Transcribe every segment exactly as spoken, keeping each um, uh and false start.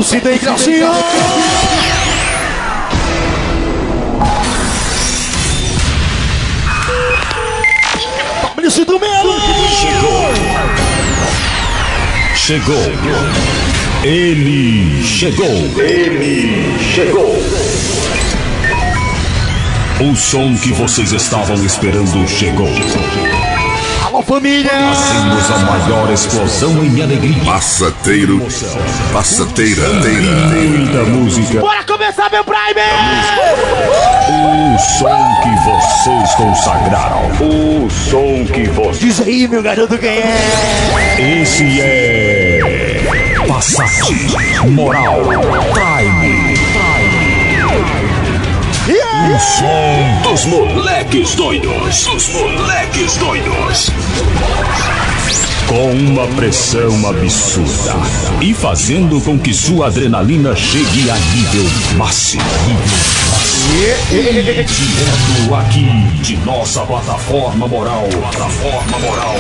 torcida aí, Glaucinho. Fabrício do Melo. Chegou. Chegou. Ele chegou. Ele chegou. O som que vocês estavam esperando chegou. Alô, família! Fazemos a maior explosão em alegria. Passateiro. Passateira. Muita música. Bora começar, meu Prime! O som que vocês consagraram. O som que vocês... Diz aí, meu garoto, quem é? Esse é... Passat Moral Prime. O som dos moleques doidos. Dos moleques doidos. Com uma pressão absurda e fazendo com que sua adrenalina chegue a nível máximo. Direto aqui de nossa plataforma moral. Plataforma moral.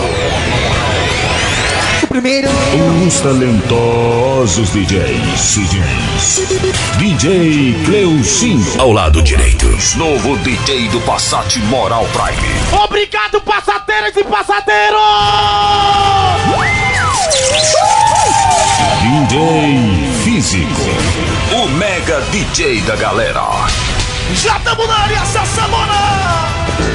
O primeiro. Os talentosos D Js. D J Cleucinho. Ao lado direito. Novo D J do Passat Moral Prime. Obrigado, passateiras e passateiros! D J Físico. O mega D J da galera. Já tamo na área, Sassamona!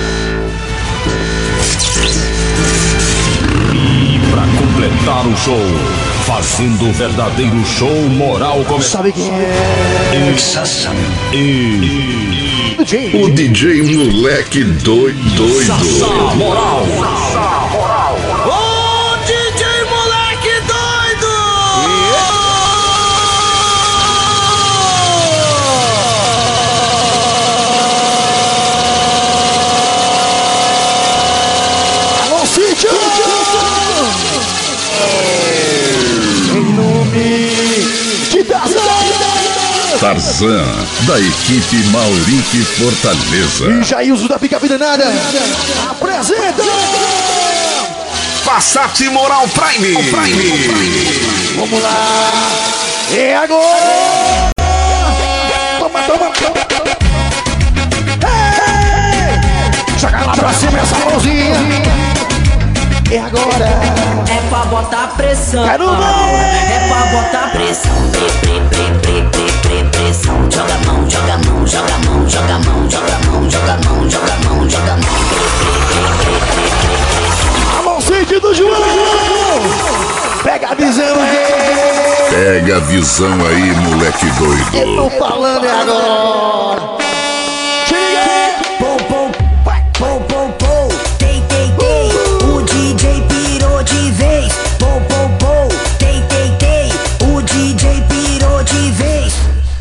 E pra completar o show, fazendo o verdadeiro show moral como... Sabe quem é? Sassam. E... D J. O D J moleque doido, doido. Sassam Moral. Ô, D J moleque doido! Alô, Cíntia! Em nome de Tarzan! Tarzan, da equipe Maurique Fortaleza. E Jailson da Pica Vida Nada apresenta Passat Moral Prime. Prime. Vamos lá! E agora? Toma, toma, toma! Ei! Joga lá pra cima essa mãozinha! E agora? É pra botar pressão. Quero ver! É pra botar pressão. Pre, pre, pre, pre, pre, pre, pressão. Joga a mão, joga a mão, joga a mão, joga a mão, joga a mão, joga a mão, joga a mão, joga a mão. Pre, pre, pre, pre, pre, pre, pressão. A mãozinha do João! Pega a visão, gente! Pega a visão aí, moleque doido. Eu tô falando é agora! Chega! Pom, pom, pom, pom, pom. Tei, tei, tei. O D J pirou de vez. Pom, pom, pom. Tei, tei, tei. O D J pirou de vez.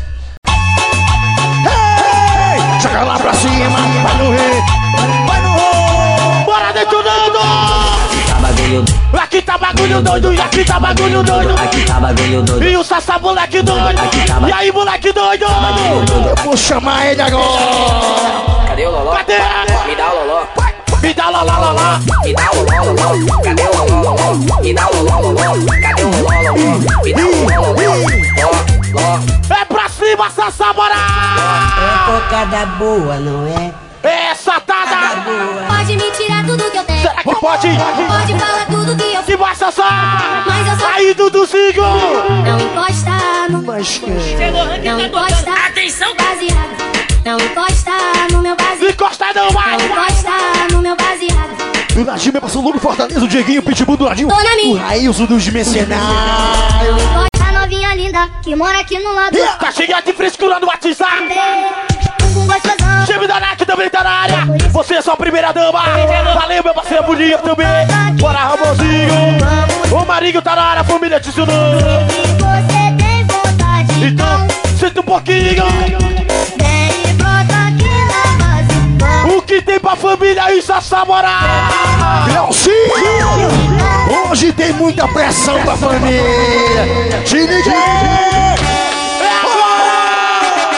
Hey! Joga lá pra cima, vai no rei, vai no rei! Bora detonando! Tá bagulho, Aqui tá bagulho doido, e aqui tá bagulho doido! aqui tá bagulho doido. E o Sassá moleque doido! Aqui tá ba- E aí, moleque doido! Eu vou chamar ele agora! Cadê o Loló? Cadê? Me dá o Loló. Me dá lá, lá, lá, lá! Me dá o Loló, Loló. Cadê o Loló, Loló? Me dá o Loló, Loló. Cadê o Loló, Loló? Me dá o Loló, Loló. Ló, Ló. É pra cima, Sassá, bora! É cocada boa, não é? É satada! Boa. Pode me tirar tudo que eu tenho. Será que pode? Pode falar tudo que eu Que vai, Sassá! Mas eu só- Aí, Duduzinho! não encosta no meu. Mas que... Não encosta. Atenção, baseado. Não encosta no meu baseado. Encosta não, Não mais! encosta no meu baseado. Do ladinho, meu parceiro Lobo Fortaleza, o Dieguinho, o Pitbull do ladinho. Tô na minha. O Railson dos Mercenários. Não encosta a novinha linda que mora aqui no lado. Tá cheio de frescura no WhatsApp. Um gostosão. Time da N A C também tá na área. Você é só a primeira dama. Valeu, meu parceiro bonito também. Bora, Ramonzinho. O Marinho tá na área, a família te ensinou. Você tem vontade. Então, senta um pouquinho. Vem e brota aqui na base. O que tem pra família aí, Sassá morar? Glaucinho. Hoje tem muita pressão pra família. Te liguei. É agora.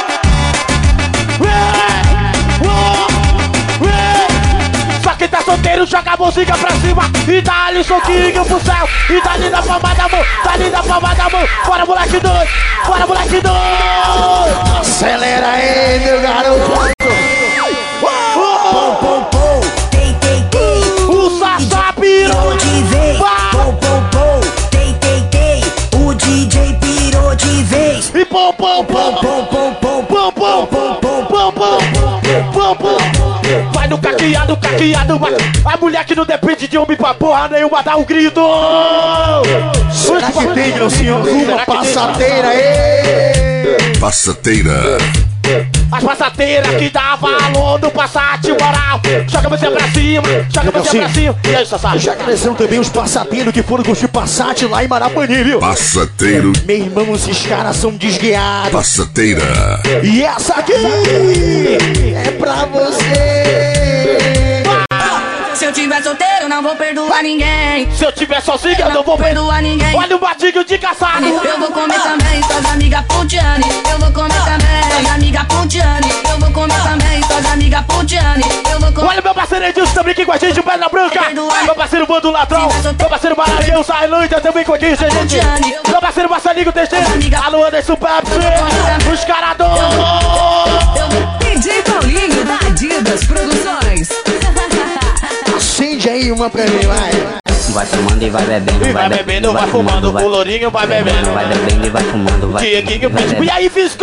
Só quem tá solteiro parceiro, joga a mãozinha pra cima e dá-lhe um soquinho pro céu. E dá-lhe na palma da mão, dá-lhe na palma da mão. Bora, moleque doido, bora, moleque doido. Acelera aí, meu garoto. Pom, pom, pom, tei, tei, tei. O Sassá pirou de vez. Pom, pom, pom, tei, tei, tei. O D J pirou de vez. e pom, pom, pom, Pom, pom, pom, pom, pom, pom, pom, pom, pom, pom. Vai no caqueado, caqueado, vai. A mulher que não depende de homem pra porra nenhuma dá um grito. Será que tem, meu senhor, uma passadeira aí? Passateira. As passateiras que dá valor no Passat moral. Joga você pra cima, joga você pra cima. E aí, Sassá? Já agradecendo também os passateiros que foram curtir Passat lá em Marapanim, viu? Passateiro. Meu irmão, esses caras são desguiados. Passateira. E essa aqui é pra você. Se eu tiver solteiro, não vou perdoar ninguém. Se eu tiver sozinho, eu não vou perdoar ninguém. Olha o batidinho de caçado. Eu vou comer também, toda amiga Pontiane. Eu vou comer também, toda amiga Pontiane. Eu vou comer também, toda amiga Pontiane. Eu vou comer. Olha meu parceiro Edilson também aqui com a gente, Pedra Branca. Meu parceiro Bando Ladrão. Meu parceiro Maranhão, Sailândia também com a gente, gente. Meu parceiro Marcelinho T G. Alô, Anderson Pepsi. Os caras do D J Paulinho da Adidas Produções. Acende aí uma pra mim, vai. Vai fumando e vai bebendo. E vai bebendo, vai fumando. O lourinho vai bebendo. Vai bebendo e vai fumando. Vai Dieguinho, vai Pitbull. E bebendo. aí, Fisco?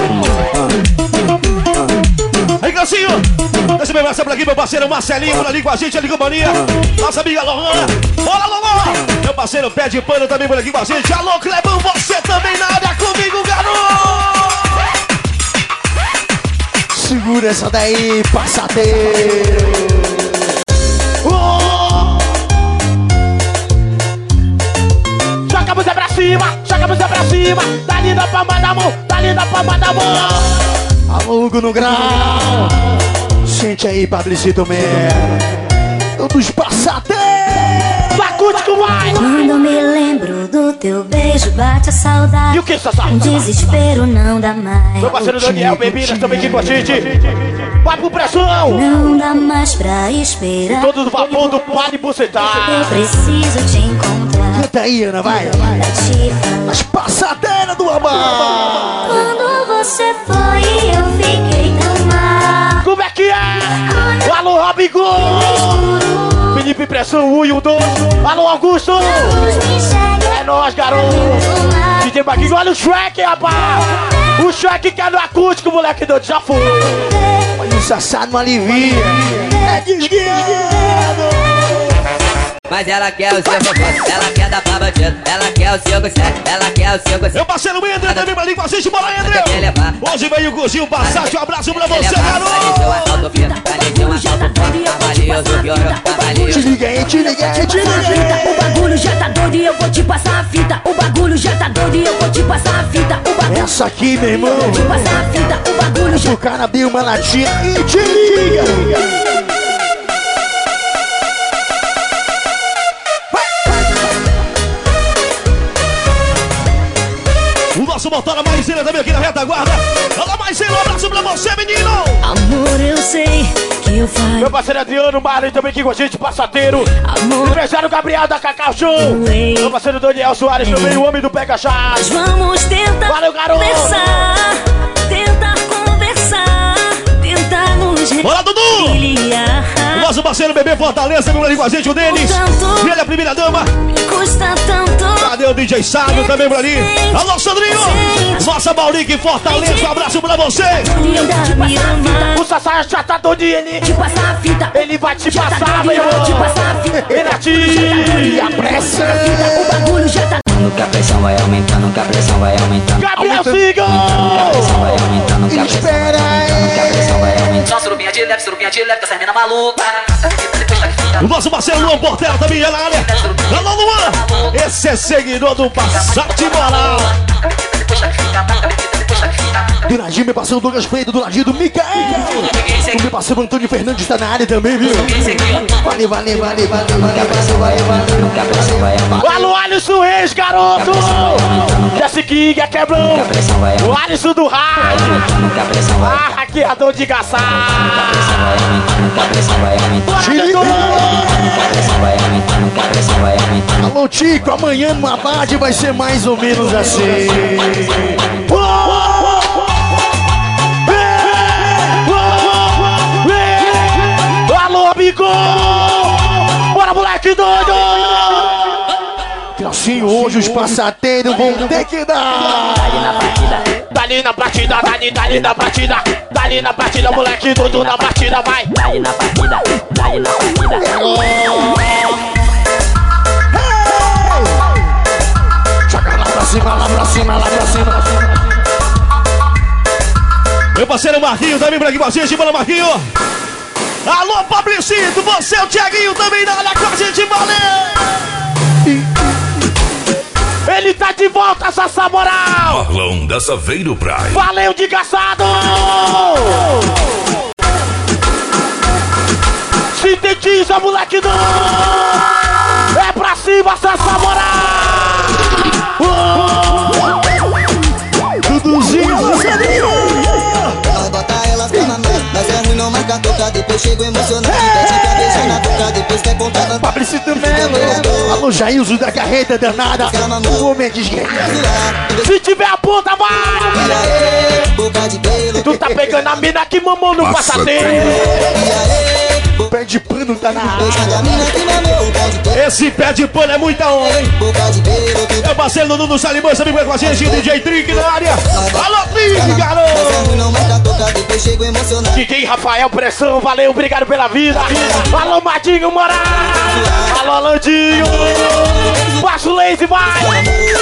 Aí, Glaucinho, deixa eu ver essa por aqui, meu parceiro Marcelinho, por ali com a gente, ali com a companhia. Nossa amiga Lohana. Bora, Lohana! Meu parceiro Pé de Pano também por aqui com a gente. Alô, Clebão, você também na área comigo, garoto! Segura essa daí, passadeiro. Oh! Joga a música pra cima, joga a música pra cima. Dá-lhe na palma da mão, dá-lhe na palma da mão. Alugo no grau. Sente aí, Pablito Man. Dos passadeiros. Sacude que vai. Quando me lembro do teu beijo, bate a saudade. E o que, Sassá? Um desespero não dá mais. Meu parceiro Daniel, bebidas também aqui com a gente. Vai pro pressão. Não dá mais pra esperar. Todo do vapor do Padre Eu Bucetar. preciso te encontrar. Canta aí, Ana, vai. Pra te falar. As passadeiras do amor. Quando você foi, eu fiquei tão mal. Como é que é? Alô, Robigol. Felipe Pressão, um e o dois. Alô, Augusto. É nóis, garoto. D J Baguinho, olha o Shrek, rapaz. O Shrek que é no acústico, moleque doido, já foi. Olha o Sassá no alivia. É desguiado. Mas ela quer o seu conforto, ela quer dar pra bandido, ela quer o seu conselho, ela quer o seu conselho. Meu parceiro André também por ali com a gente, bora, André! Quer levar. Hoje veio o Gurginho Passat, um abraço pra Quer você, levar. garoto! Planejou a autopista, planejou a autopista, valioso, piorou, Te valioso. liga aí, te liga aí, te liga aí. O bagulho já tá doido e eu vou te passar a fita. O bagulho já tá doido e eu vou te passar a fita. O bagulho Essa aqui, meu irmão. te passar a fita. O bagulho já O cara abriu uma latinha e te liga. O nosso motor, a Maizeira também aqui na retaguarda. Alô, Maizeira, um abraço pra você, menino! Amor, eu sei que eu faço. Meu parceiro Adriano Marinho também aqui com a gente, passateiro. Amor, Empresário Gabriel da Cacau Show. Meu parceiro Daniel Soares também, o homem do Pega Chave. vamos tentar Valeu, garoto. conversar. Tentar conversar. Tentar nos Bora, Dudu! reconciliar. O nosso parceiro Bebê Fortaleza também por ali com a gente, o Denis. E ele é a primeira dama. Custa tanto. Cadê o D J Sábio também por ali? Alô, Sandrinho! Nossa Maurique Fortaleza, um abraço pra você! Linda, me ama. O Sassá já tá doidinho, ele, Te passar a fita. ele vai te Já tá passar, doido meu e eu vou te irmão. passar a fita. Ele atira. E a pressa. O bagulho já tá. Que a pressão vai aumentando, que a pressão vai aumentando. Gabriel Que a Siga. pressão vai aumentando, que a pressão vai Espera aumentando, que a pressão vai aumentando. Só surubinha de leve, surubinha de leve, que essa mina maluca. O nosso parceiro Luan Portela também é na área. Alô, Luan! Esse é seguidor do Passat Moral. Do Ladinho, meu parceiro Douglas Freire, do Ladinho do Micael. O meu parceiro Antônio Fernandes tá na área também, viu? Valeu, valeu, valeu, valeu, Que a pressão vai aumentando, que a pressão vai aumentando. Alô, Alisson Reis, garoto. Jesse King, é quebrão. Que a pressão vai O aumentando, Alisson do raio. que a pressão vai Ah, hackeador de Que a gaçar. pressão vai aumentando, que a pressão vai aumentando. Bora, doutor. vai aumentando. Alô, Tico, amanhã no Abade vai ser mais ou menos assim. Alô, amigo! Bora, moleque doido! Assim, hoje os passateiros vão ter que dar. Dali na partida, Dali na batida, dali, dali na batida. Dali na batida, moleque doido na batida, vai! dali na partida, dali na partida. Joga lá pra cima, lá pra cima, lá pra cima. Meu parceiro Marquinho também por aqui com a gente, bora Marquinho. Alô, Fabrício, você, o Thiaguinho também na área com a gente, valeu! Ele tá de volta, Sassá Moral! Marlon da Saveiro Praia. Valeu, desgraçado! Sintetiza, moleque doido! É pra cima, Sassá Moral! Duduzinho, Nós bota elas pra mamar, mas é ruim não marcar toca. Depois chego emocionado, pede pra beijar na boca. Depois quer contar cantar. Fabrício Melo. Alô, Jailson da carreta danada. O homem desgredo. Se tiver a ponta, vai! E aí, boca de pelo. Tu tá pegando a mina que mamou no passadeiro! E aí, Pé de pano tá na área. boca da mina que mamou. Boca de pelo, Esse pé de pano é muita onda, hein? boca de pelo. É o parceiro Dudu Salimão, também com a gente, D J Trick na área. Alô, Trick, Mas é garoto! ruim não marcar toca. Depois chego emocionado. D J Rafael Pressão, valeu, obrigado pela vida! Alô, Madinho Moraes! Alô, Landinho! Baixo Lazy, vai!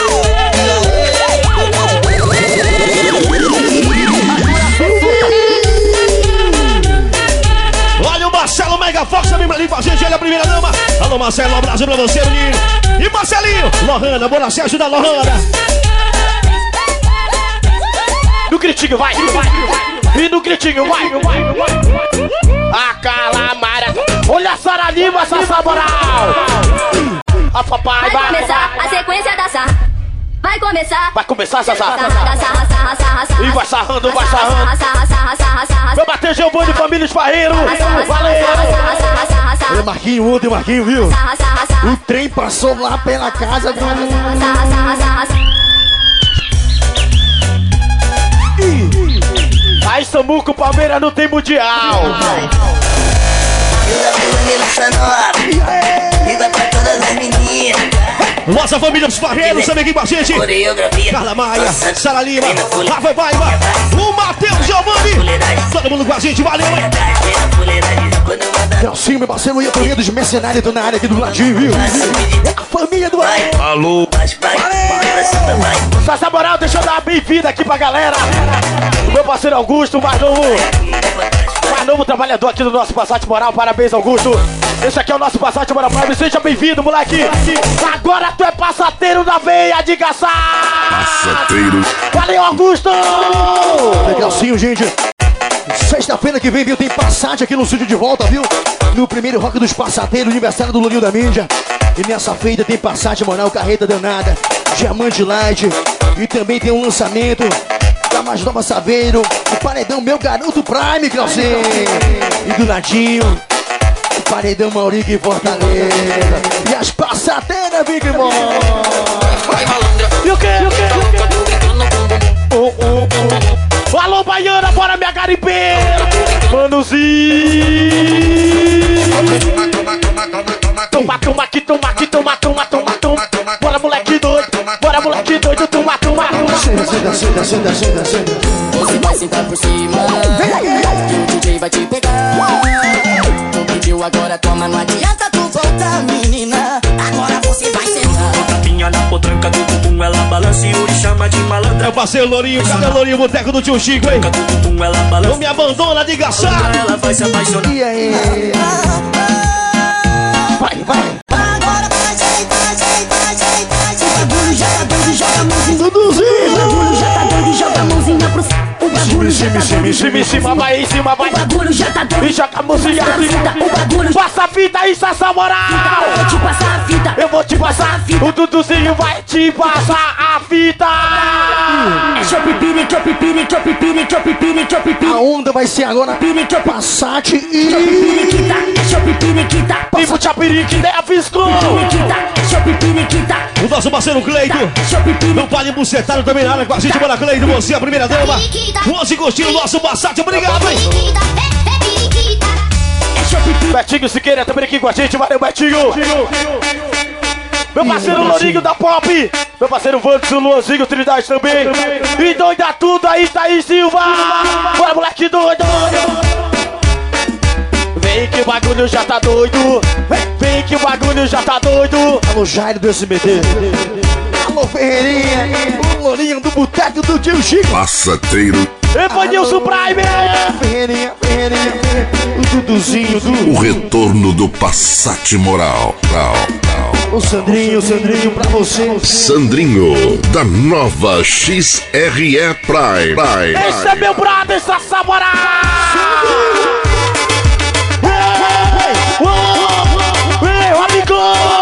Olha o Marcelo Mega Fox também pra ali com a gente, ele é a primeira dama. Alô, Marcelo, um abraço pra você, menino. E Marcelinho, Lohana, bora se ajudar, Lohana. No gritinho, vai! E no gritinho, vai! A Calamara! Olha a Sara Lima, Sassá Moral! A papai Vai vai! começar a sequência da sarra. Vai começar. Vai começar, Sassá! Sarra, sarra, sarra, sarra, sarra. E vai sarrando, vai sarrando! Sarra, sarra, sarra, sarra, sarra. Vai bater Giovanni Família Esparreiro! Sarra, sarra, Valeu! sarra, sarra, sarra, sarra, sarra. Olha, Marquinho, ontem, Marquinho, viu? Sarra, sarra, sarra. O trem passou lá pela casa do... Sarra, sarra, sarra, sarra. Aí, Samuco, Palmeiras não tem mundial! E vai pra todas as meninas. Nossa família dos Barreiros também aqui com a gente. Coreografia. Carla Maia, Sara Lima, Rafa Paiva, o Matheus Giovanni. Todo mundo com a gente, valeu, hein? Nelsinho, meu parceiro, e a família dos mercenários estão na área aqui do ladinho, viu? É a família do... Alô, Sassá Moral, deixa eu dar uma bem-vinda aqui pra galera! O meu parceiro Augusto, mais novo, mais novo trabalhador aqui do nosso Passat Moral, parabéns, Augusto! Esse aqui é o nosso Passat Moral, seja bem-vindo, moleque! Agora tu é passateiro da veia de gaçar! passateiro. Valeu, Augusto! Legalzinho, gente. Sexta-feira que vem, viu? Tem Passat aqui no estúdio de volta, viu? No primeiro Rock dos Passateiros, aniversário do Lourinho da Mídia. E nessa feita tem Passat Moral, Carreta Danada, Diamante Light. E também tem um lançamento da mais nova Saveiro, o Paredão Meu Garoto Prime, Clauzinho. E do ladinho, o Paredão Maurico e Fortaleza. E as Passateiras, Big Boy. E o quê? E o quê? Oh, oh, oh. Alô, Baiana, bora minha garimpeira! Manuzinho! Toma, toma aqui, toma aqui, toma, toma, toma, toma. Bora, moleque doido, bora, moleque doido, toma, toma. Senta, senta, senta, senta, senta, senta. Você vai sentar por cima. Que o D J vai te pegar. Tu pediu, agora toma, não adianta tu voltar, menina. Agora você vai sentar. Tapinha na potranca do bumbum, ela balança e o chama de malandra. É o parceiro Lourinho, cadê o Lourinho, boteco do tio Chico, hein? Do bumbum, ela balança. Não me abandona de gaçar. Ela vai se apaixonar. E aí? Vai, vai. Agora vai ajeitar, ajeitar, ajeitar, ajeitar. O bagulho já tá doido, joga a mãozinha. Duduzinho! O bagulho já tá doido, joga a mãozinha pro céu. O bagulho já tá doido, Em cima, em cima, vai, em cima, vai. o bagulho já tá doido. E joga a música. O bagulho Passa a fita aí, Sassá Moral! eu vou te passar a fita. Eu vou te passar a fita. O Duduzinho vai te passar a fita. É chopipiri, chopipiri, chopipiri, chopipiri, chopipiri. A onda vai ser agora Piri, chopipiri, Passat chopipiri, e... que tá. É chopp periquita. Vivo Chapirique, né, Fisco? Periquita, chopp periquita. O nosso parceiro Cleito, não pode bucetar também na área com a gente. Bora, Cleito, você é a primeira dama. Onze gostinho, nosso Passat, obrigado, hein? Betinho Siqueira também aqui com a gente, valeu, Betinho. Meu parceiro Lourinho da Pop. Meu parceiro Vantos, o Luanzinho, Trindade também. E doida tudo aí, Thaís Silva. Bora, moleque doido. Vem que o bagulho já tá doido. Vem que o bagulho já tá doido. Alô, Jairo do S B T. Alô, Ferreirinha. O Lourinho do Boteco do Tio Chico. Passateiro. Evanilson Prime. Ferreirinha, Ferreirinha. O Duduzinho do... O retorno do Passat Moral. O Sandrinho, Sandrinho pra você. Sandrinho, da nova X R E Prime. Esse é meu brother, essa Samora. Meu amigo.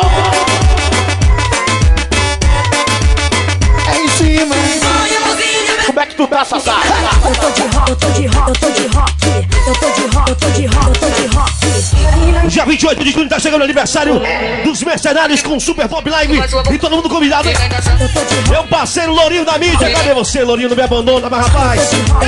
É em cima. Como é que tu tá, Sassá? Eu tô de rock, eu tô de rock, eu tô de rock. Eu tô de rock, eu tô de rock, eu tô de rock. Dia vinte e oito de junho tá chegando o aniversário dos Mercenários com Super Pop Live. E todo mundo convidado. Meu parceiro Lourinho da mídia. Cadê você, Lourinho? Não me abandona, mas rapaz.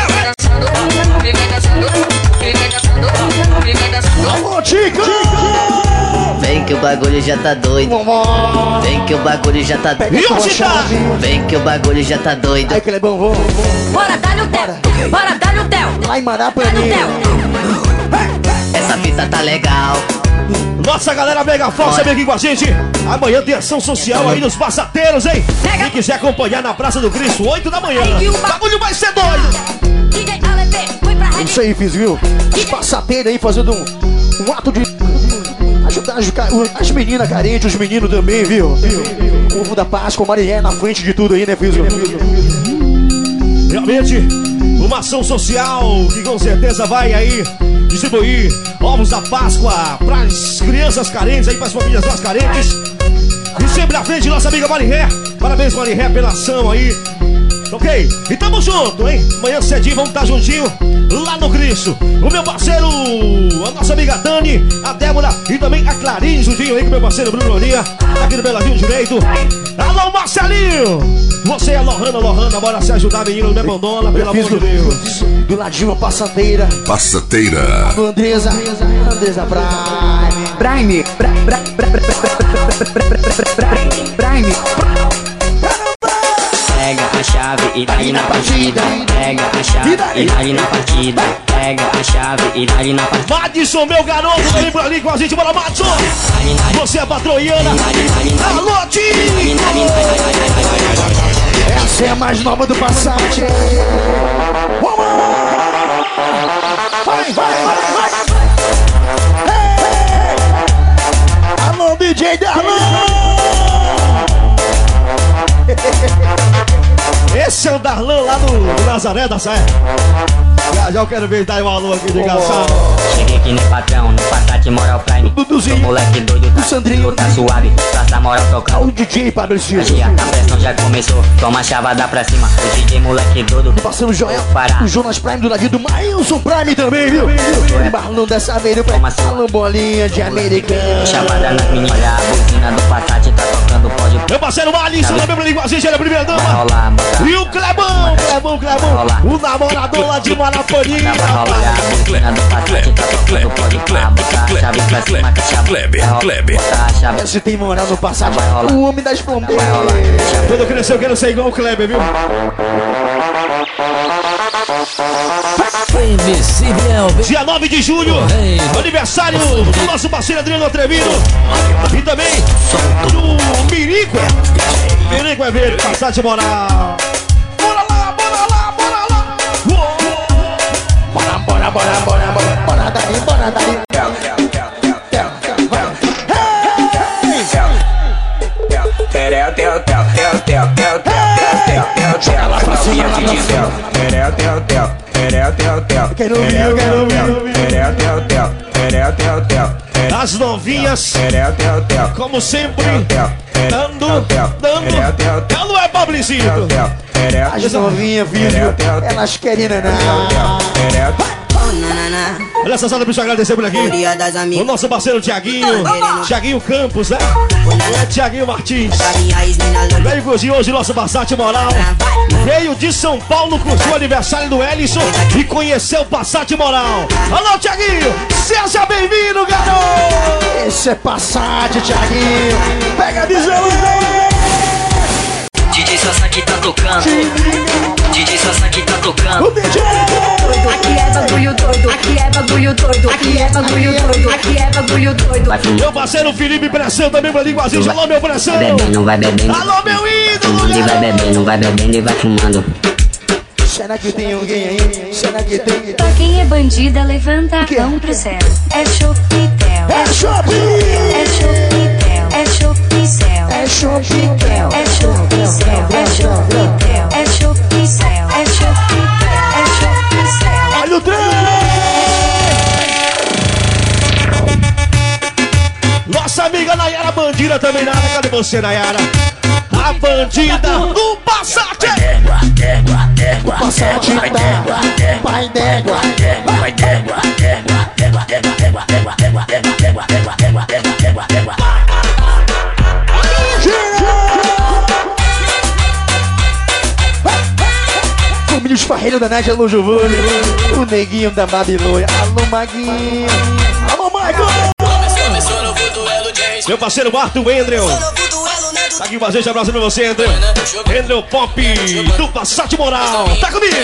Alô, Chico. Vem que o bagulho já tá doido. Vem que o bagulho já tá doido. E onde tá? Vem que o bagulho já tá doido. Aí, Clebão, vamos. Bora, dá-lhe o Theo. Bora, dá-lhe o Theo. Lá em Maracanã. Essa fita tá legal. Nossa galera mega forte também aqui com a gente. Amanhã tem ação social aí nos passateiros, hein? Quem quiser acompanhar na Praça do Cristo, oito da manhã. O bagulho vai ser doido. É isso aí, fiz, viu? Os passateiros aí fazendo um, um ato de ajudar as, as meninas carentes, os meninos também, viu? O ovo da Páscoa, o Marié na frente de tudo aí, né, fiz? Realmente, uma ação social que com certeza vai aí distribuir ovos da Páscoa para as crianças carentes aí, para as famílias mais carentes. E sempre à frente, nossa amiga Mariré. Parabéns, Mariré, pela ação aí. Ok? E tamo junto, hein? Amanhã cedinho vamos estar juntinho lá no Cristo. O meu parceiro, a nossa amiga Dani, a Débora e também a Clarinha juntinho aí com o meu parceiro Bruno Lourinha, aqui no Beladinho Direito. Alô, Marcelinho! Você é Lohana, Lohana, bora se ajudar, menino, não me abandona, pelo amor de Deus. Do ladinho a passateira. Passateira. Do Andresa, Andresa Prime. Prime. Prime. Pega a chave e dá-lhe na partida. Pega a chave e dá-lhe na partida. Pega a chave e dá-lye na partida. Madison, meu garoto, vem por ali com a gente, bora, Madison! Você é a patroiana. Alô, Tim! Essa é a mais nova do Passat. Vamos! Vai, vai, vai, vai! Hey! Alô, D J Darlan! Esse é o Darlan lá do, do Nazaré da Sé. Já, já eu quero ver dar um alô aqui de engraçado. Cheguei aqui no patrão, no Passat Moral Prime. Duduzinho, o moleque doido, tá, o Sandrinho, tá suave, praça moral tocar. O D J Pablo Silva. A pressão já começou, toma chavada pra cima. O D J moleque doido. Passando o Joel, o Jonas Prime do ladinho do Maílson Prime também, viu? O Barlão dessa vez, o Alô Bolinha de americano. Chavada nas meninas, olha a buzina do Passat tá tocando, pode. Meu parceiro Alisson, também pra língua, a gente é a primeira dama. Rolar, e o Clebão, Clebão, Clebão, o namorador lá de Maraponinha. Esse tem moral no passado, o homem das pombeiras. Quando eu crescer eu quero ser igual o Kleber, viu? Dia nove de julho, aniversário do nosso parceiro Adriano Atrevido. E também do Mirico. Mirico é verde, Passat Moral. Bora lá, bora lá, bora lá. Bora, bora, bora, bora, bora, bora daí, bora daí. Joga lá pra cima, quero ouvir, eu quero ouvir. As novinhas, como sempre, dando, dando. Ela não é Pablicito. As novinhas, vídeo, elas querem naná. Olha essa sala, bicho, agradecer por aqui. O nosso parceiro Tiaguinho. Tiaguinho Campos, né? É Tiaguinho Martins. Veio curtir hoje nosso Passat Moral. Veio de São Paulo, curtiu o aniversário do Ellison e conheceu o Passat Moral. Alô, Tiaguinho! Seja bem-vindo, garoto! Esse é Passat, Tiaguinho. Pega a visão, D J Sassá que tá tocando. D J Sassá que tá tocando. Aqui é bagulho doido, aqui é bagulho doido, aqui é bagulho doido, aqui é bagulho doido. Meu parceiro Felipe Pressão também pra língua assim. Alô, meu Pressão. Bebendo, não vai bebendo. Alô, meu ídolo. Fumando e vai bebendo, não vai bebendo e vai fumando. Será que tem alguém aí? Será que tem? Pra quem é bandida, levanta a mão pro céu. É Chopitel. É Chopi! É Chopitel. É Chopicel. É Chopitel. É Chopicel. É Chopitel. É Chopicel. É Chopitel. É Chopicel. Olha o trem! Nossa amiga Nayara Bandida também nada. Cadê você, Nayara? A bandida do Passat. Passat tá, pai d'égua. Vai d'égua, d'égua, d'égua, d'égua, d'égua, d'égua, d'égua, d'égua, d'égua, d'égua, d'égua, d'égua, d'égua. Família Esparreiro da Nádia, alô Giovanni. O neguinho da Babilônia. Alô Maguinho. Alô Maguinho. Meu parceiro Marto Andrew. Tá aqui fazendo abraço pra você, Andrew. Andrew Pop do Passat Moral. Tá comigo.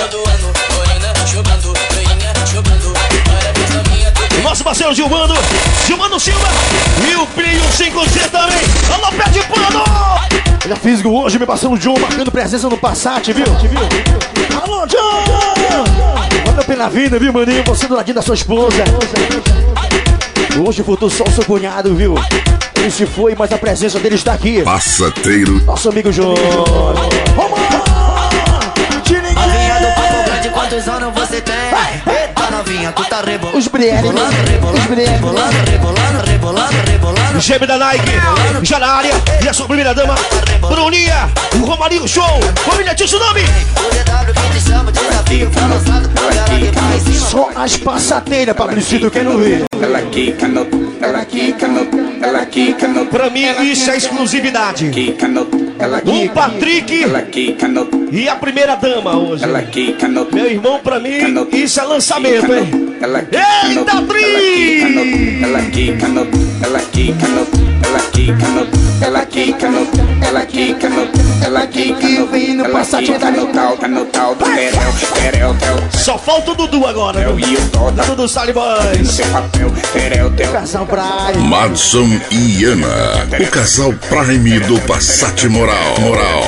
O nosso parceiro Gilmando. Gilmando Silva. E o Plio cinco G também. Alô, pé de pano. Já fiz gol hoje, meu parceiro John, marcando presença no Passat, viu? Alô, John! Valeu pela vida, viu, maninho? Você do ladinho da sua esposa. Hoje faltou só o seu cunhado, viu? Ele se foi, mas a presença dele está aqui. Passateiro. Nosso amigo João. Vamos lá! Novinha do Papo Grande, quantos anos você tem? Eita, novinha, tu tá rebolando. Os Brielle, rebolando, rebolando, os Brielle. rebolando, rebolando, rebolando, rebolando. Gêmeo da Nike, já na área. E a sua primeira dama, Bruninha, o Romarinho Show, família Tsunami. O D W que te chama, desafio, tá lançado. Só as passateiras, Fabrício, quem não vê? Ela quica no, ela quica no, ela quica no. Pra mim isso é exclusividade. Quica no, ela O Patrick ela quica no, e a primeira dama hoje. ela quica no. Meu irmão, pra mim, isso é lançamento, hein? Eita, Tri! Ela quica no, ela quica no, ela quica no, ela quica no, ela quica no, ela quica no, vem no Passat da no tal, tá no tal do terel, terel, terel. Só falta o Dudu agora, Eu viu? e o Toda Dudu Sally no Boys. seu papel, terel, terel. Casal Praia. Madson e Ana. O casal Prime do Passat Moral. Moral.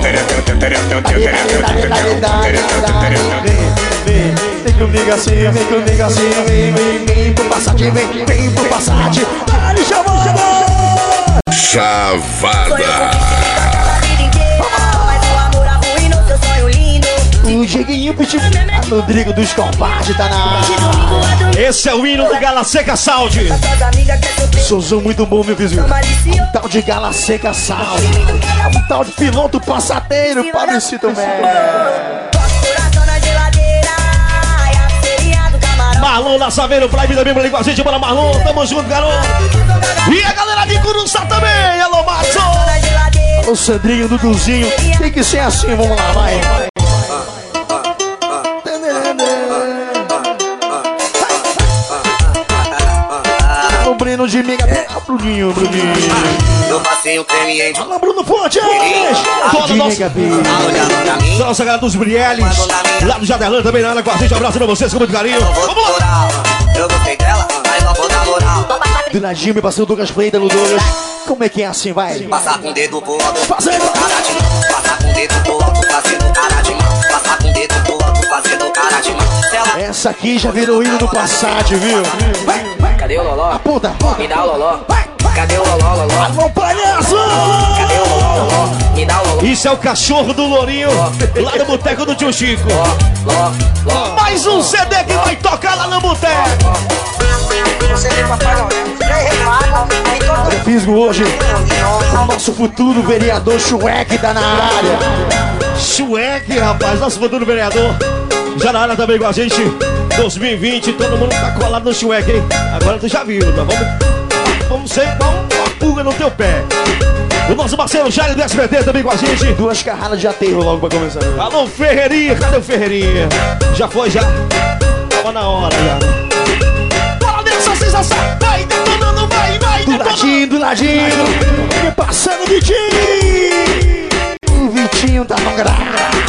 Vem comigo assim, vem comigo assim, vem, vem, vem pro Passat, vem, vem pro Passat. Dale, chamou, chamou! Chavada. O Dieguinho Pitbull, a Rodrigo dos Covardes tá na área. Esse é o hino do Gala Seca Sound. Sozão muito bom, meu vizinho. Um tal de Gala Seca Sound. Um tal de piloto passateiro, Fabrício Mé. Marlon da Saveiro Prime também pra com a gente. Bora, Marlon, tamo junto, garoto. E a galera de Curuçá também. Alô, Macho. Alô, Sandrinho, Duduzinho. Tem que ser assim, vamos lá, vai. O Breno de Mega. Ah, Bruninho, Bruninho. Eu passei o creme em Alô, Bruno Fontes. Toda nossa, nossa galera dos Brielles. Lá do Jadelã também, na área com a gente. Abraço pra vocês com muito carinho. Vamos lá. Eu gostei dela, mas não vou dar moral. Do Nadinho, me passou o Douglas Freida no Douglas. Como é que é assim, vai? Passar com o dedo pro alto, Fazendo cara de mão. Passar com o dedo pro alto, fazendo cara de mão. Passar com o dedo pro alto, fazendo cara de mão. Ela... Essa aqui já virou hino do Passat, viu? Vai, vai. Cadê o Loló? Aponta, aponta. Me dá o Loló. Vai, Cadê o Loló, Loló? alô, palhaço! Cadê o Loló, Loló? Me dá o Loló. Isso é o cachorro do Lourinho, lá do boteco do Tio Chico. Ló, Ló. Mais um C D que vai tocar lá no boteco. Olha, fisgo hoje. O nosso futuro vereador Shrek tá na área. Shrek, rapaz, nosso futuro vereador. Já na área também com a gente. dois mil e vinte, todo mundo tá colado no Shrek, hein? Agora tu já viu, nós vamos, vamos ser igual uma pulga no teu pé. O nosso parceiro Jair do S B T também com a gente. Duas carradas de aterro logo pra começar. Alô, Ferreirinha, cadê o Ferreirinha? Já foi, já? Tava na hora, já. Bora nessa sensação, vai detonando, vai, vai do detonando. ladinho, do ladinho, vai passando o Vitinho. O Vitinho tá no grau.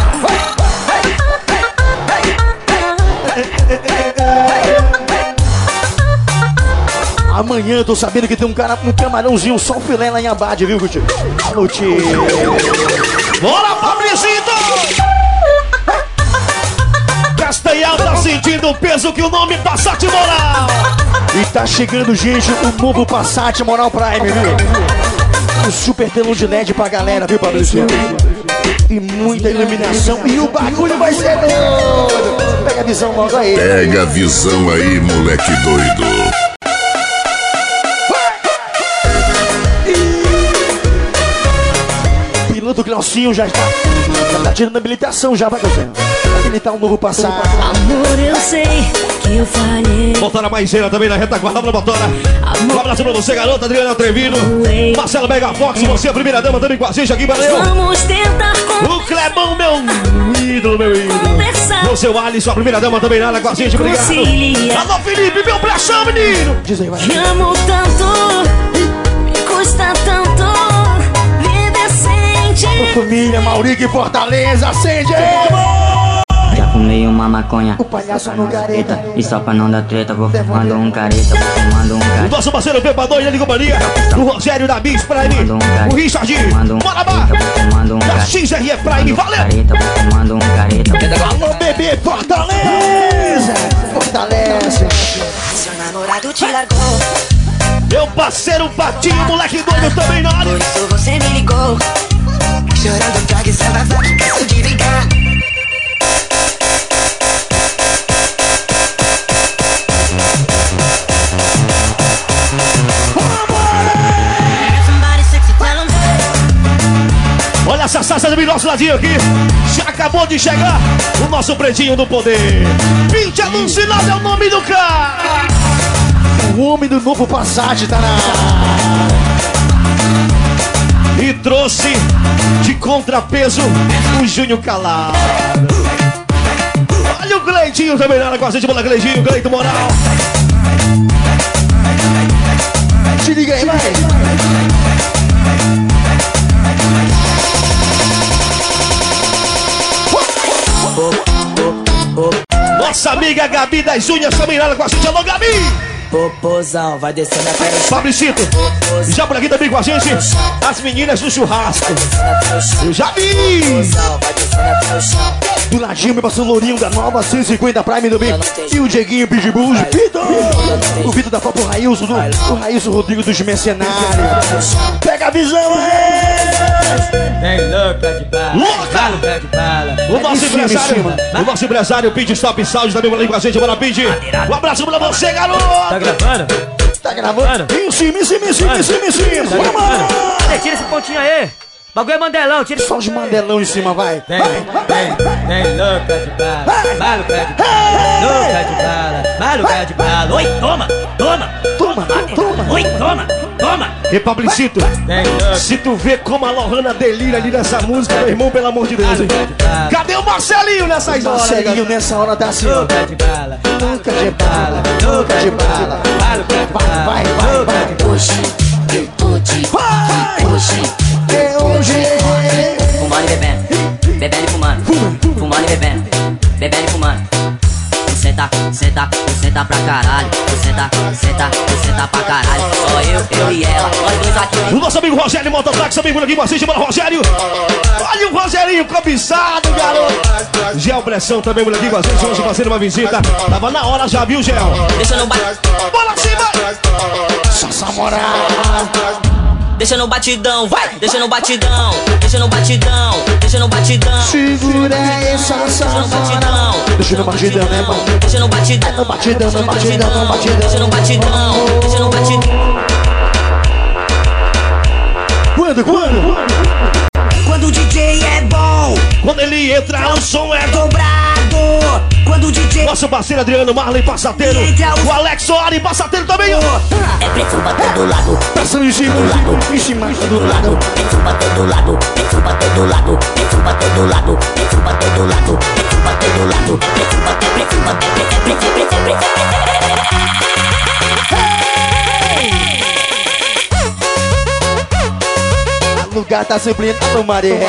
Amanhã eu tô sabendo que tem um cara, um camarãozinho, só um filé lá em Abade, viu, Guti? Alô, tio. Bora, Fabrizito! Castanhal tá sentindo o peso que o nome Passat Moral. E tá chegando, gente, o novo Passat Moral Prime, viu? O super telão de L E D pra galera, viu, Fabrizito? E muita iluminação. E o bagulho vai ser doido. Pega a visão logo aí. Pega a visão aí, moleque doido. Do Glaucinho já está, já tá tirando habilitação, já vai fazendo. Habilitar um novo Passat. Amor, eu sei que eu falhei. Voltando a maiseira também na retaguarda da motora. Um abraço pra você, garota, Adriana Trevino. Marcelo Mega Fox, você é a primeira dama também com a gente aqui, valeu. Vamos tentar com o Clebão, meu ídolo, meu ídolo. O seu Alisson, a primeira dama também nada com a gente, obrigado. Conciliar. Alô, Felipe, meu pressão, menino. Diz aí, vai. Te amo tanto, me custa tanto. Família, Maurique e Fortaleza, acende! Já fumei uma maconha, o palhaço no careta. E só pra não dar treta, vou fumando um careta, vou fumando um careta. O nosso parceiro Pepador e ele companhia. O Rogério da Bis Prime. O Richard, Marabá. Da X R E Prime, valeu! Fumando um careta. Alô, bebê, Fortaleza! Fortaleza! Seu namorado te largou. Meu parceiro Patinho, moleque doido também na área. Por isso você me ligou. Chorando pra que essa vazada esqueceu de ligar. Olha essa salsa do nosso ladinho aqui. Já acabou de chegar o nosso pretinho do poder. vinte alucinado é o nome do cara. O homem do novo Passat tá na... E trouxe de contrapeso o Júnior Calado. Olha o Gleitinho também lá com a gente, bola Gleitinho, Gleito Moral. Se liga aí, vai. Nossa amiga Gabi das Unhas também lá com a gente, alô Gabi. Popozão, vai descendo até o chão. Fabrícito, já por aqui também com a gente, as meninas do churrasco. Eu já vi! Do ladinho, meu parceiro Lourinho da nova cento e cinquenta Prime do bem. E o Dieguinho Pitbull, Vitor! O Vitor da Copa, o Railson, do, o Railson Rodrigo dos Mercenários. Pega a visão aí! Vem louca de bala. Louca! Louca de bala. O nosso empresário, o nosso empresário Pid Stop Sound também vai ali com a gente, bora Pid. Um abraço pra você, garoto! Tá gravando? Tá gravando? Em cima, em cima, em cima, em cima, em cima. Vamos! Tira esse pontinho aí. Bagulho é mandelão, tira esse só de mandelão em cima, vai. Vem, vem, vem, louca de bala. Maluca de bala. Louca de bala. Maluca de bala. Oi, toma, toma. Toma, toma. Oi, toma, toma. E Fabrícito, se tu vê como a Lohana delira ali nessa música, meu irmão, pelo amor de Deus, hein? Cadê o Marcelinho nessas horas? Marcelinho nessa hora tá assim, ó. Louca de bala. Louca de bala. Louca de bala. Vai, vai, vai, vai. Hoje eu tô de hoje. É hoje. Fumando e bebendo, bebendo e fumando. Fumando e bebendo, bebendo e fumando. Senta, senta, senta pra caralho. Senta, senta, senta pra caralho. Só eu, eu e ela, nós dois aqui. O nosso amigo Rogério Mototáxi também por aqui com a gente, bora Rogério. Olha o Rogerinho cobiçado, garoto. Gel Pressão também por aqui com a gente, hoje fazendo uma visita. Tava na hora já, viu, Gel? Deixa no bate. Bola cima! Só moral. Deixa no batidão, vai! Deixa no batidão, deixa no batidão, deixa no batidão. Segura essa batidão. Deixa no batidão, né, mano? Deixa no batidão, no batidão, no batidão, no batidão. Deixa no batidão, deixa no batidão. Quando, quando? Quando o D J é bom, quando ele entra, o som é dobrado. Quando o D J nosso parceiro Adriano Marley Passateiro. O Alex Soares Passateiro também, ó. É preto pra todo lado. Passando em cima, em cima, todo lado. Preto pra todo lado. Preto pra todo lado. Preto pra todo lado. Preto pra todo lado. Preto pra todo lado. Preto pra preto, preto, preto, preto, preto, preto. O lugar tá sempre no maré.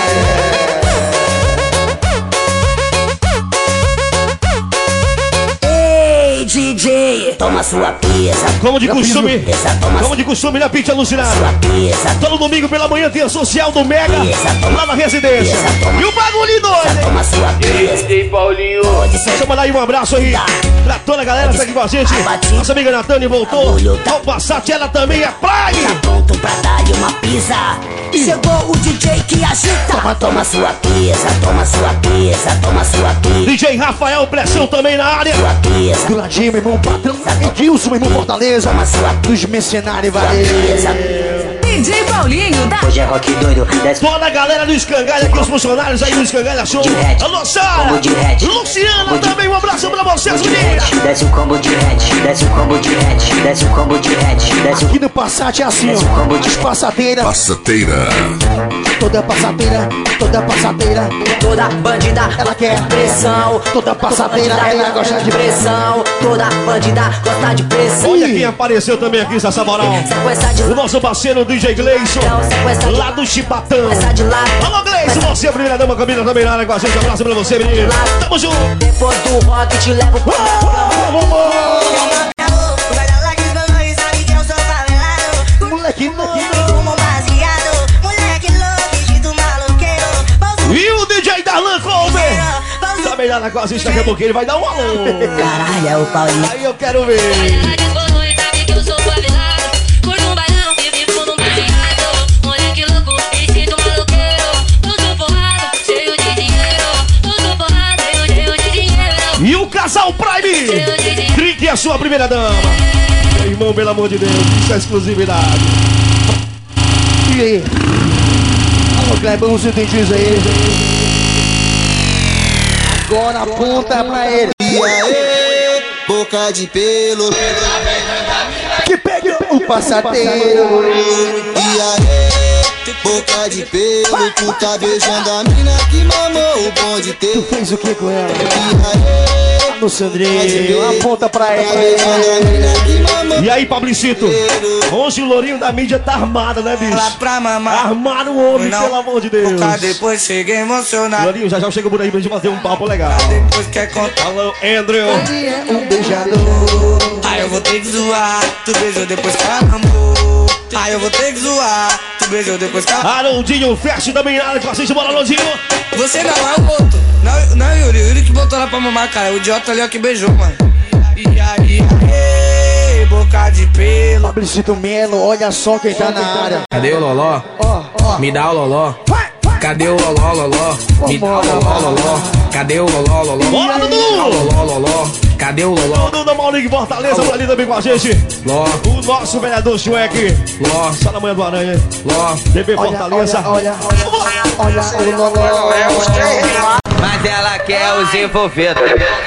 Ei, D J, toma sua pieza. Como de costume, Pieza, toma como de costume, né, Pitch alucinado? sua pieza. Todo domingo pela manhã tem a social do Mega, lá na residência. E o bagulho doido, Toma sua pieza. hein? Paulinho. Deixa eu mandar aí um abraço aí pra toda a galera que tá aqui com a gente. Nossa amiga Natane voltou. Ao Passat, ela também é prague. Tá pronto pra dar-lhe uma pisa. Chegou o D J que agita. Toma, toma sua pieza. Toma sua pieza. Toma sua pieza. D J Rafael Pressão também na área. Sua pieza. Do ladinho, meu irmão, patrão. Edilson, meu irmão, Fortaleza. Dos mercenários, valeu. D J Paulinho da... Hoje é rock doido. Desce Toda a galera do Escangalha, aqui os funcionários aí do Escangalha Show. Alô, Sara. combo de head. Luciana também, um abraço pra vocês, meninas. Desce o combo de head. Desce o combo de head. Desce o combo de head. Desce o Aqui no Passat é assim, ó. As passateiras. Passateira. Toda passateira, toda passateira. Toda bandida Ela quer pressão. Toda passadeira, ela gosta de pressão. Toda bandida gosta de pressão. Olha quem apareceu também aqui, Sassá Moral. Sequência de O nosso parceiro D J Gleison, lá do Chibatão. Sequência de lado. Alô, Gleison, você é a primeira dama, Camila também na área com a gente. Um abraço pra você, menino. Tamo junto. Depois do rock te levo pra moleque, moleque. E o D J Darlan Colber também lá na com a gente, daqui a pouquinho ele vai dar um alô. Caralho, é o Paulinho. Aí eu quero ver. E o casal Prime, Trick, a sua primeira dama. Meu irmão, pelo amor de Deus, isso é exclusividade. E aí? Alô, Clebão, você tem diz aí? Agora aponta pra ele. E aí, boca de pelo. Que pega o passateiro. E aí, boca de pelo. Tu tá beijando a mina que mamou o bonde teu. Tu fez o que com ela? E aí, No Sandrinho, aponta pra ele. E aí, Pablicito? Hoje o Lourinho da mídia tá armado, né, bicho? Lá pra mamar. Armaram o homem, Não, pelo amor de Deus. boca depois chega emocionado. Lourinho, já já chega por aí pra gente fazer um papo legal. Depois quer contar. Alô, Andrew. Um beijador. Aí eu vou ter que zoar. Tu beijou depois que ela amou. Aí eu vou ter que zoar. Tu beijou depois que ela... Haroldinho, Fest também na área com a gente. Bora, Haroldinho. Você não é o outro. Não, não, Yuri. Yuri que botou lá pra mamar, cara. O idiota ali ó que beijou, mano. E aí, aí, boca de pelo. Fabrício Melo, olha só quem tá na área. Cadê o Loló? Ó, ó. Me dá o Loló. Cadê o Loló, Loló? Me dá o Loló, Loló. Cadê o Loló, Loló? Bora, Dudu! Loló, Loló. Cadê o Loló? Dudu da Maurinho Fortaleza, tá ali também com a gente. Ló. O nosso vereador Shrek. Ló. Só na manhã do Aranha, hein? Ló. T V Fortaleza. Olha, olha, olha, olha o Loló. Mas ela quer os envolvidos.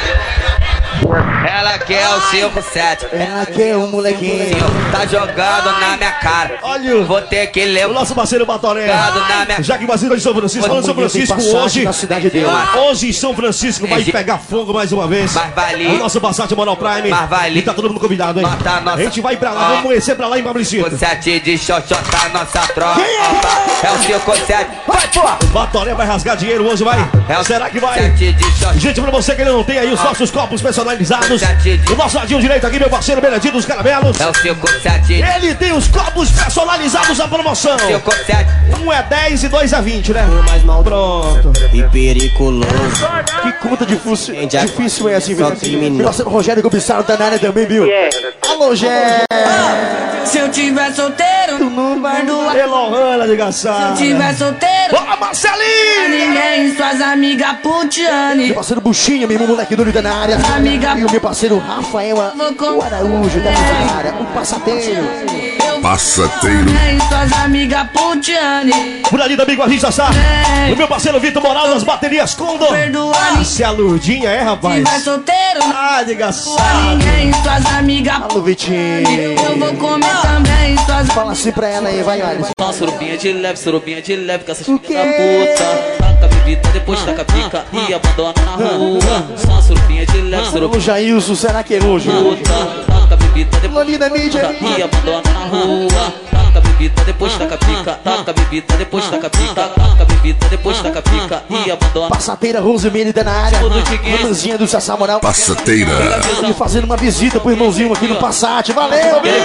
Ela quer o cinco sete. Ela quer um molequinho. Tá jogando na minha cara. Olha, vou ter que o levar. nosso parceiro Batoré. Na minha... Já que vacina de São Francisco, falando de São Francisco hoje. Na cidade dele. Hoje em São Francisco vai pegar fogo mais uma vez. Mas vale. O nosso Passat Moral Prime. Mas vale. E tá todo mundo convidado, hein? Tá nossa... A gente vai pra lá, vamos conhecer pra lá em Fabrício. O sete de xoxota, nossa tropa. É o cinco sete. Vai, pô! Batoré vai rasgar dinheiro hoje, vai? É Será que vai? sete de xoxota. Gente, pra você que não tem aí os nossos copos personalizados. O nosso ladinho direito aqui, meu parceiro Benedito dos Caramelos. É o cinco sete. Ele tem os copos personalizados da promoção. cinco sete. Um é dez e dois é vinte, né? Mais mal. Pronto. E periculoso. Que conta difícil, já- difícil é assim, Só viu? criminoso. Nosso Rogério Gobissaro tá na área também, viu? Alô, Gé. Se eu tiver solteiro, Tu não vai doar. Ei, Lohana, desgraçado. Se eu tiver solteiro, bora, Marcelinho! Ninguém, suas amigas Putiane. Meu parceiro Buchinha, meu irmão moleque doido tá na área. Amiga, e o meu parceiro Rafael o Araújo tá na área. O passateiro. Passateiro. Suas amigas Putiane. Por ali também com a gente, Sassá. O meu parceiro Vitor Moral das baterias Condor. Perdoa-me. Se a Lurdinha é, rapaz. Se vai solteiro, ah, desgraçado. Ninguém, suas amigas. Alô, Vitinho. Eu vou comer também suas. Fala assim pra ela aí, vai, olha. Só surubinha de leve, surubinha de leve, com essas filhas da puta. Taca a bebida, depois taca a pica e abandona na rua. Só surubinha de leve, surubinha. Alô, Jailson, será que é hoje? Taca a bebida, depois taca a pica e abandona na rua. Taca a bebida, depois taca a pica. Taca a bebida, depois taca a pica. Taca a bebida, depois taca a pica e abandona. Passateira Rosemary tá na área. Irmãzinha do Sassá Moral. Passateira. E fazendo uma visita pro irmãozinho aqui no Passat. Valeu, meu!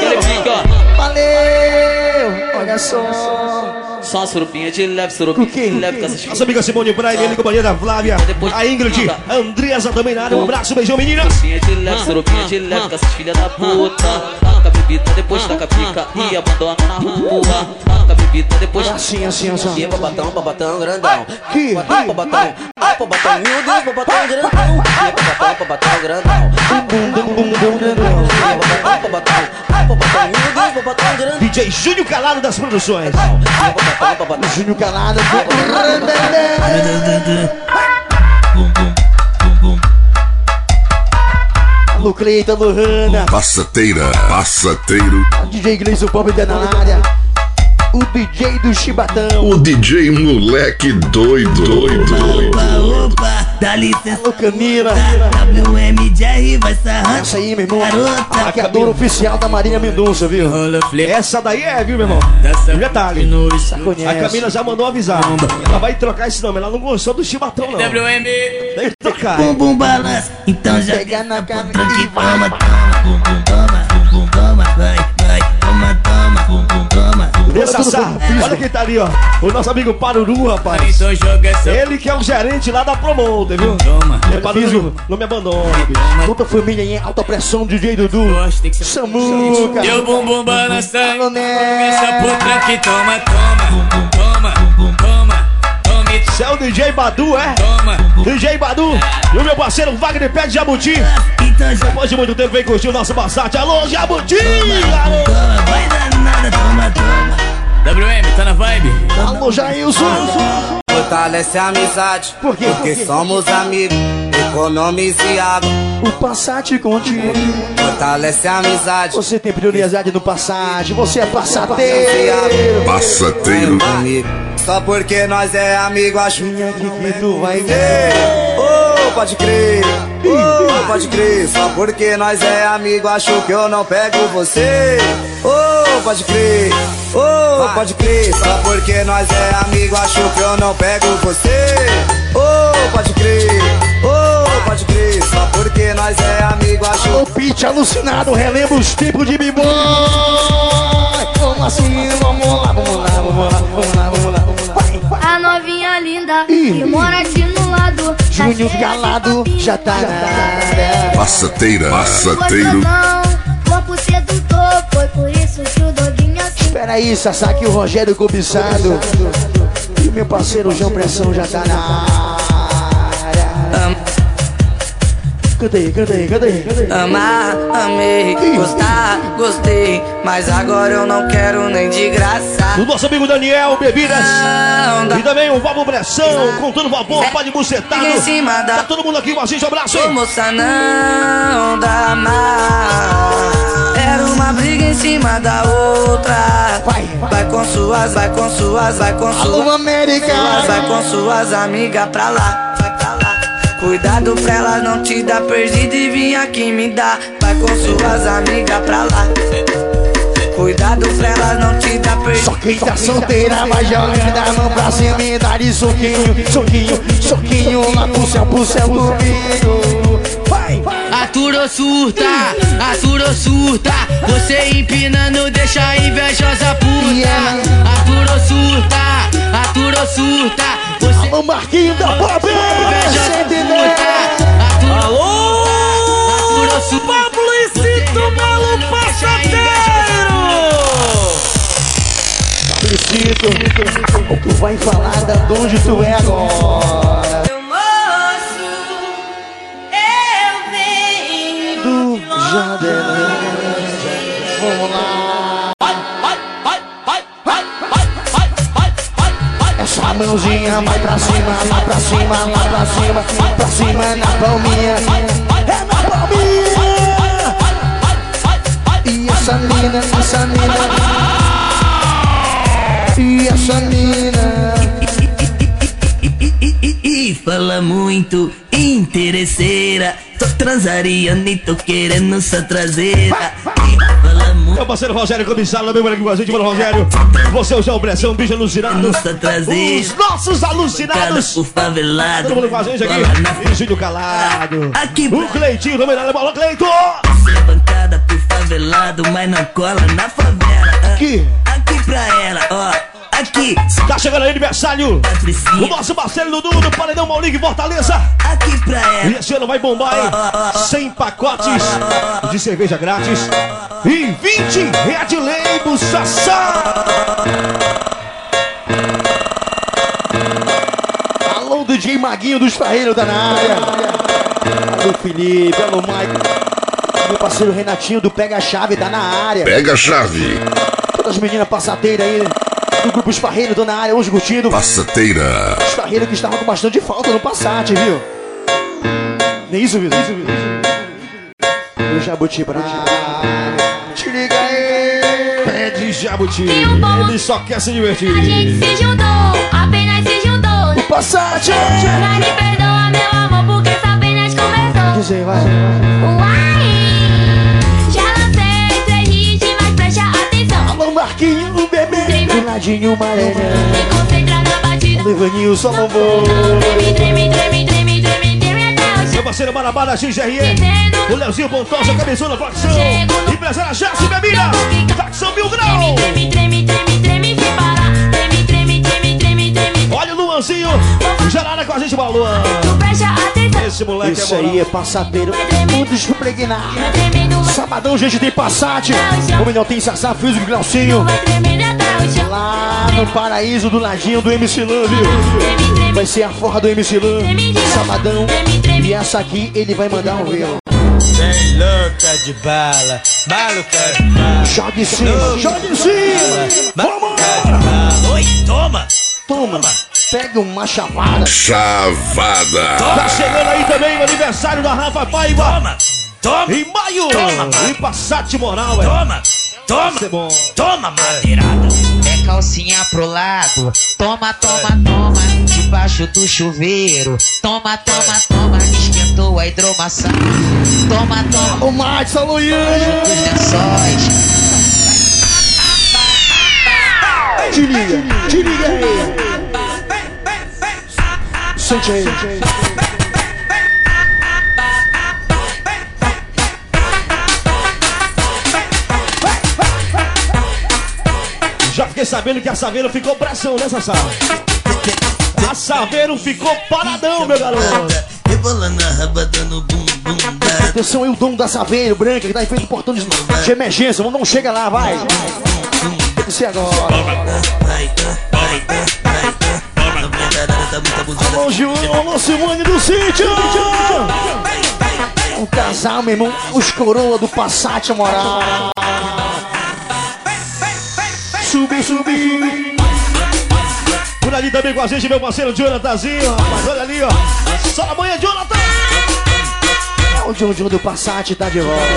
Valeu! Olha só. Só surubinha de leve, surubinha de leve, com essas filhas. Nossa amiga Simone Braille, ele companhia da Flávia. A Ingrid, a Andresa também na área. Um abraço, beijão, meninas. Surubinha de leve, surubinha de leve, com essas filhas da puta. Taca a bebida, depois taca a pica e abandona na rua. Taca a bebida, depois. Assim, assim, assim. E babatão, babatão grandão. Que? Babatão, babatão. Babatão, meu Deus, babatão grandão. E babatão, babatão grandão. Bum, bum, bum, bum, grandão. Babatão, babatão. Babatão, meu Deus, babatão grandão. D J Júnior Calado das Produções. Júnior Calado. Alô, Cleita, Lohana. Passateira. Passateiro. D J Gleison Pop tá na área. O D J do Chibatão. O D J moleque doido. Doido. Opa, opa, dá licença. Alô, Camila. W M J R vai sarrar. Essa aí, meu irmão. A maquiadora oficial da Marília Mendonça, viu? Essa daí é, viu, meu irmão? Um detalhe. A Camila já mandou avisar. Ela vai trocar esse nome. Ela não gostou do Chibatão, não. W M. Tem que trocar. Bumbum balança. Então já pega na cara e toma, toma, bumbum, toma, bumbum, toma, vai, vai, toma, toma, bumbum, toma. Ô, Sassá, olha quem tá ali, ó. O nosso amigo Paruru, rapaz. Então joga essa. Ele que é o gerente lá da Promoter, viu? Toma. É Paruru, não me abandona, bicho. Toda a família em alta pressão, D J Dudu. Samuca. E o bumbum balançando. Essa puta que toma, toma, bumbum, toma, bumbum, toma. Esse é o D J Badu, é? Toma. D J Badu e o meu parceiro Wagner Pé de Jabuti. Depois de muito tempo vem curtir o nosso Passat. Alô, Jabuti! Toma, vai danada, toma, toma. W M, tá na vibe? Alô, Jailson. Fortalece a amizade. Por quê? Porque Por quê? somos amigos. Economize água. O Passat contigo. Fortalece a amizade. Você tem prioridade no Passat. Você é passateiro. Passateiro. Amigo. Só porque nós é amigo, acho que tu vai ver. Oh, pode crer. Oh, pode crer. Só porque nós é amigo, acho que eu não pego você. Oh, pode crer. Oh, pode crer. Só porque nós é amigo, acho que eu não pego você. Oh, pode crer. Oh, pode crer. Só porque nós é amigo, acho. O pitch alucinado relembra os tempos de b-boy. Vamos assim, vamos lá, vamos lá, vamos lá, vamos lá, vamos lá. A novinha linda que mora aqui no lado. Júnior Calado já tá na área. Passateira. Passateiro. Corpo sedutor, foi por isso que o doguinho assim. Espera aí, Sassá, aqui o Rogério Cobiçado. E o meu parceiro João Pressão já tá na área. Canta aí, canta aí, canta aí, canta aí. Amar, amei, gostar, gostei. Mas agora eu não quero nem de graça. O nosso amigo Daniel Bebidas. E também o Vabo Pressão, com todo vapor, pode bucetado. Tá todo mundo aqui com a gente, um abraço, hein? Moça, não dá mais. Era uma briga em cima da outra. Vai, vai com suas, vai com suas, vai com suas. Alô, América. Vai com suas amigas pra lá, vai pra lá. Cuidado pra elas não te dar perdido e vir aqui me dar. Vai com suas amigas pra lá. Cuidado pra elas não te dar perdido. Só quem tá solteira vai jogando a mão pra cima e dar de soquinho, soquinho, soquinho lá pro céu, pro céu comigo. Vai! Aturou surta, aturou surta. Você empinando deixa a invejosa puta. Aturou surta, aturou surta. Você alô, Marquinho da Pop! Alô! Publicito Malo Passateiro! bonito. Tu vai falar de onde tu é agora. Meu moço, eu venho do Jardim. Vamos lá. Essa mãozinha vai pra cima, vai pra cima, vai pra cima, pra cima na palminha. É na palminha. E essa mina, essa mina. E essa mina. E fala muito, interesseira. Tô transariando e tô querendo sua traseira. Fala muito. Meu parceiro Rogério Comissário, também aqui com a gente, mano Rogério. Você é o João Pressão, bicho alucinado. Os nossos alucinados. O favelado. Todo mundo com a gente aqui. E Júlio Calado. Aqui, o Cleitinho também na bola, Cleito. Você é bancada pro favelado, mas não cola na favela. Aqui. Aqui pra ela, ó. Aqui. Tá chegando aí aniversário. O nosso parceiro Dudu do Paredão Maurinho Fortaleza. Aqui pra ela. E esse ano vai bombar, hein? cem pacotes de cerveja grátis. E vinte Red Label Sassá. Alô, D J Maguinho dos Farreiros da área. Alô, Felipe. Alô, Mike. Meu parceiro Renatinho do Pega a Chave tá na área. Pega a Chave. Todas as meninas passateiras aí do grupo Esparreiro, tô na área hoje curtindo. Passateira. Esparreiro que estava com bastante falta no Passat, viu? Nem isso, viu? Isso, viu? O Jabuti Bravo. Te liga aí. Pé de Jabuti. Ele só quer se divertir. A gente se juntou, apenas se juntou. O Passat. Mas me perdoa, meu amor, porque só apenas começou. Diz aí, vai. Uai, já lancei três hits, mas preste atenção. Alô, Marquinho, o bebê. Do ladinho, Maranhão. Me concentra na batida. Alô, Ivanil, só não vou. Treme, treme, treme, treme, treme, treme até o chão. Meu parceiro Marabá da X R E. O Leozinho Pontosa, cabeção da facção. Empresária Jassi, bebida. Facção Mil Grau. Treme, treme, treme, treme, sem parar. Treme, treme, treme, treme, treme. Olha o Luanzinho. Gelada com a gente, Baluan. Tu presta atenção. Esse moleque Isso é aí é passateiro. Tudo espreguinar. Sabadão, gente, tem Passat. O melhor tem Sassá, físico de Glaucinho. Lá no paraíso do ladinho do M C Lan, viu? Vai ser a forra do M C Lan. Sabadão. E essa aqui ele vai mandar um véu. Vem louca de bala, maluca de bala. Joga de cima, joga de cima. Vamos! Oi, toma! Toma! Pega uma chavada. Chavada. Tá chegando aí também o aniversário da Rafa Paiva. Toma! Toma! Em maio! Toma, e Passat moral, é. Toma! Toma! Bom. Toma, madeirada! É calcinha pro lado. Toma, toma, toma. Debaixo do chuveiro. Toma, toma, toma. Esquentou a hidromaçã. Toma, toma. O Max, alô, Os lençóis. Te liga, te liga aí. Sente aí. Já fiquei sabendo que a Saveiro ficou pressão nessa sala. A Saveiro ficou paradão, meu garoto. Rebolando a raba dando bum bum. Atenção aí, o dono da Saveiro branca que tá em frente do portão de, de emergência. Não chega lá, vai. Tem que ser agora. Alô, João, alô, Simone do sítio. O casal, meu irmão, os coroa do Passat moral. Subir, subir. Por ali também com a gente, meu parceiro Jonathanzinho, rapaz. Olha ali, ó. Só amanhã, Jonathan. O John John do Passat tá de volta.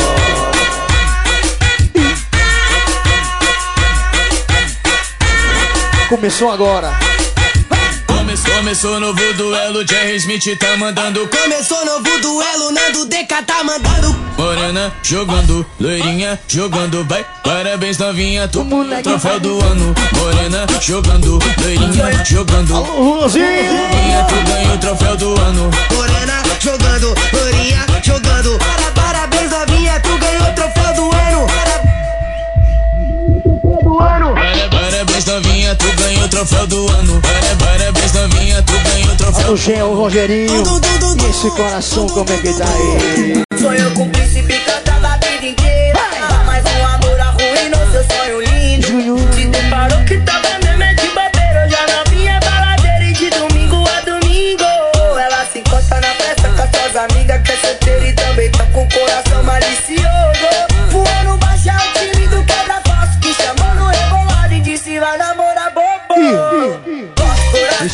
Começou agora. Começou, começou novo duelo, Jerry Smith tá mandando. Começou novo duelo, Nando D K tá mandando. Morena jogando, loirinha jogando, vai. Parabéns novinha, tu moleque troféu do ano. Morena jogando, loirinha jogando. Alô, loirinha, tu ganha o troféu do ano. Morena jogando, loirinha jogando. Para, parabéns novinha, tu ganhou o troféu do ano. Do ano. Para, parabéns novinha, tu ganhou o troféu do ano. Para, parabéns novinha, tu ganhou o troféu do ano. O Gel, o Rogerinho. E esse coração, como é que tá aí? Sou eu com o príncipe cantando a vida inteira. Dá mais um amor arruinou seu sonho lindo. Se deparou que tava mesmo é de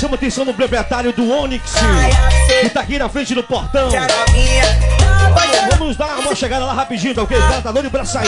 chama atenção no proprietário do Onix, que tá aqui na frente do portão. Vamos dar uma chegada lá rapidinho, tá ok? O cara tá doido pra sair.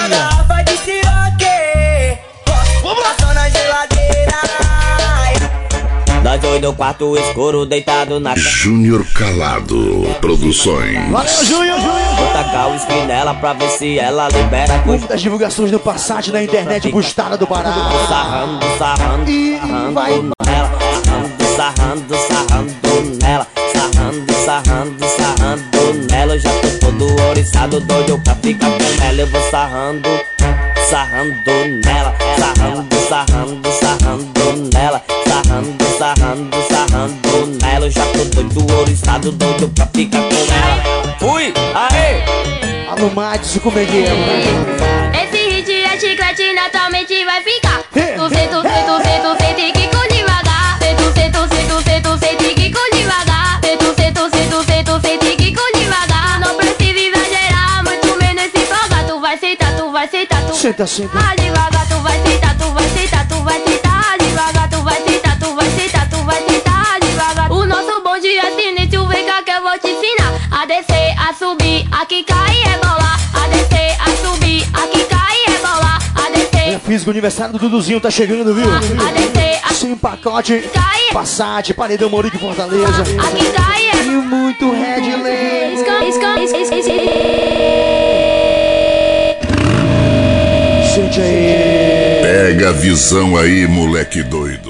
Vamos lá! Na geladeira. Nós dois no quarto escuro, deitado na Júnior Calado Produções. Valeu, Júnior, Júnior. Vou tacar o skin nela pra ver se ela libera. Muitas divulgações do Passat na internet bustada do Pará. Sarrando, sarrando, e sarrando vai nela. Sarrando, sarrando, sarrando nela. Sarrando, sarrando, sarrando nela. Eu já tô todo oriçado, doido pra ficar com ela. Eu vou sarrando, sarrando nela. Sarrando, sarrando, sarrando nela. Sarrando, sarrando, sarrando nela. Eu já tô doido oriçado, doido pra ficar com ela. Fui, aê! Alô, Madison, como é que é? Esse hit é chiclete, naturalmente vai ficar. Tu sei, tu sei, tu sei, tu sei, tem que com devagar. Tu sei, tu sei, tu sei, tu sei, tem que com devagar. Tu sei, tu sei, tu sei, tu sei, tem que com devagar. Não precisa exagerar, muito menos se empolgar. Tu vai sentar, tu vai sentar, tu senta, senta. Ah, devagar, tu vai sentar, tu vai sentar, tu vai sentar. Devagar, tu vai sentar, tu vai sentar, tu vai sentar. Devagar. O nosso bonde é sinistro, vem cá que eu vou te ensinar. A descer, a subir, a quicar e rebolar. A descer, a subir, a quicar e rebolar. A descer. É físico, aniversário do Duduzinho tá chegando, viu? A descer, a sem pacote, cair. Passat, Paredão Morique Fortaleza. A quicar e E muito Red Label. Sente aí. Pega a visão aí, moleque doido.